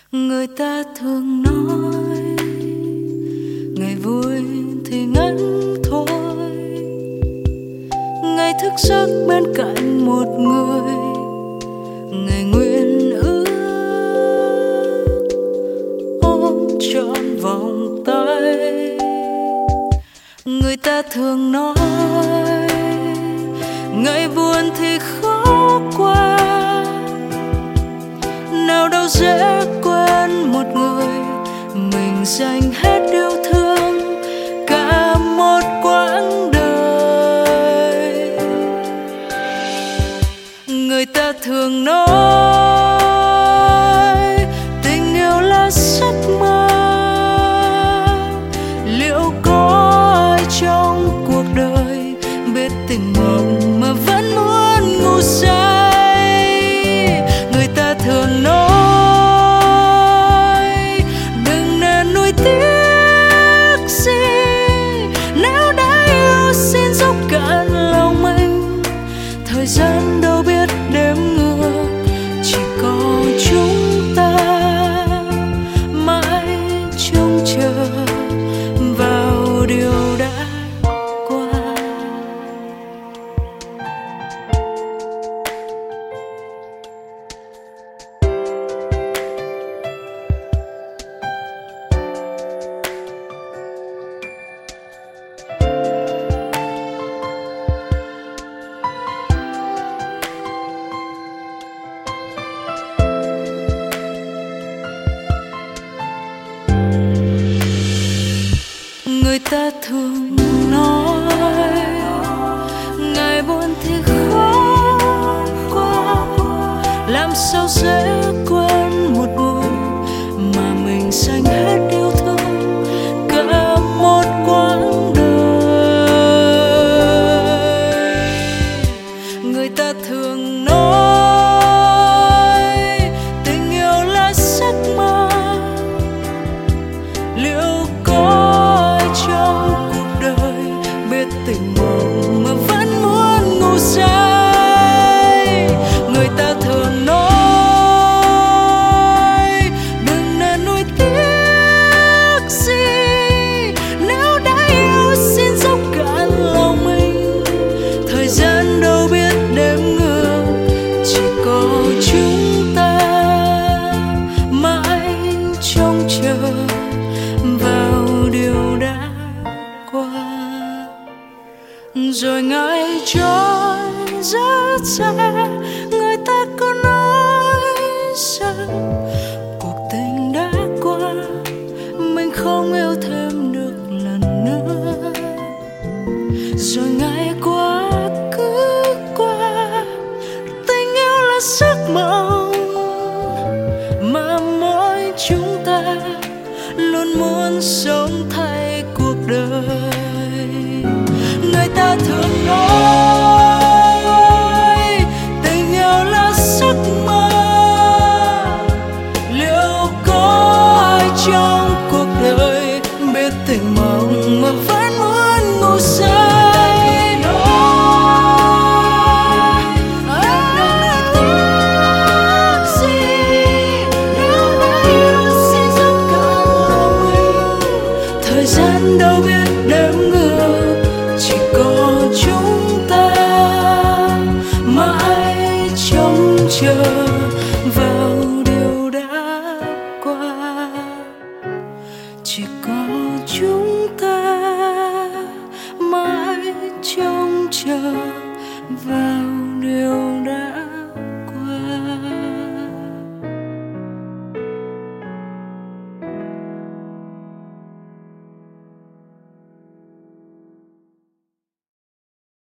Người ta thường nói ngày vui thì ngắn thôi, ngày thức giấc bên cạnh một người, ngày nguyện ước ôm trọn vòng tay. Người ta thường nói ngày buồn thì khó qua, nào đâu dễ quên một người mình dành hết yêu thương cả một quãng đời. Người ta thường nói tình yêu là giấc mơ, liệu có ai trong cuộc đời biết tình mộng mà vẫn muốn ngủ say? Người ta thường nói đừng nên nuối tiếc gì, nếu đã yêu xin dốc cạn lòng mình. Thời gian đâu biết đếm ngược, chỉ có chúng ta mãi trông chờ vào điều đã qua. Người ta thường nói ngày buồn thì khó qua, làm sao dễ quên một người mà mình dành hết yêu thương cả một quãng đời. Người ta thường nói tình yêu là giấc mơ, liệu có trong cuộc đời biết tình mộng mà vẫn muốn ngủ say? Người ta thường nói đừng nên nuối tiếc gì, nếu đã yêu xin dốc cạn lòng mình. Thời gian đâu biết đếm ngược, chỉ có chúng ta mãi trông chờ vào điều đã qua. Rồi ngày trôi rất xa, người ta cứ nói rằng cuộc tình đã qua, mình không yêu thêm được lần nữa. Rồi ngày qua cứ qua, tình yêu là giấc mộng mà mỗi chúng ta luôn muốn sống thay cuộc đời. Người ta thường nói tình yêu là giấc mơ, liệu có ai trong cuộc đời biết tình mộng mà vẫn muốn ngủ say? Nói đừng nuối tiếc gì, nếu đã yêu xin dốc cạn lòng mình. Thời gian đâu biết đếm ngược, chỉ có chúng ta mãi trông chờ vào điều đã qua. Chỉ có chúng ta mãi trông chờ vào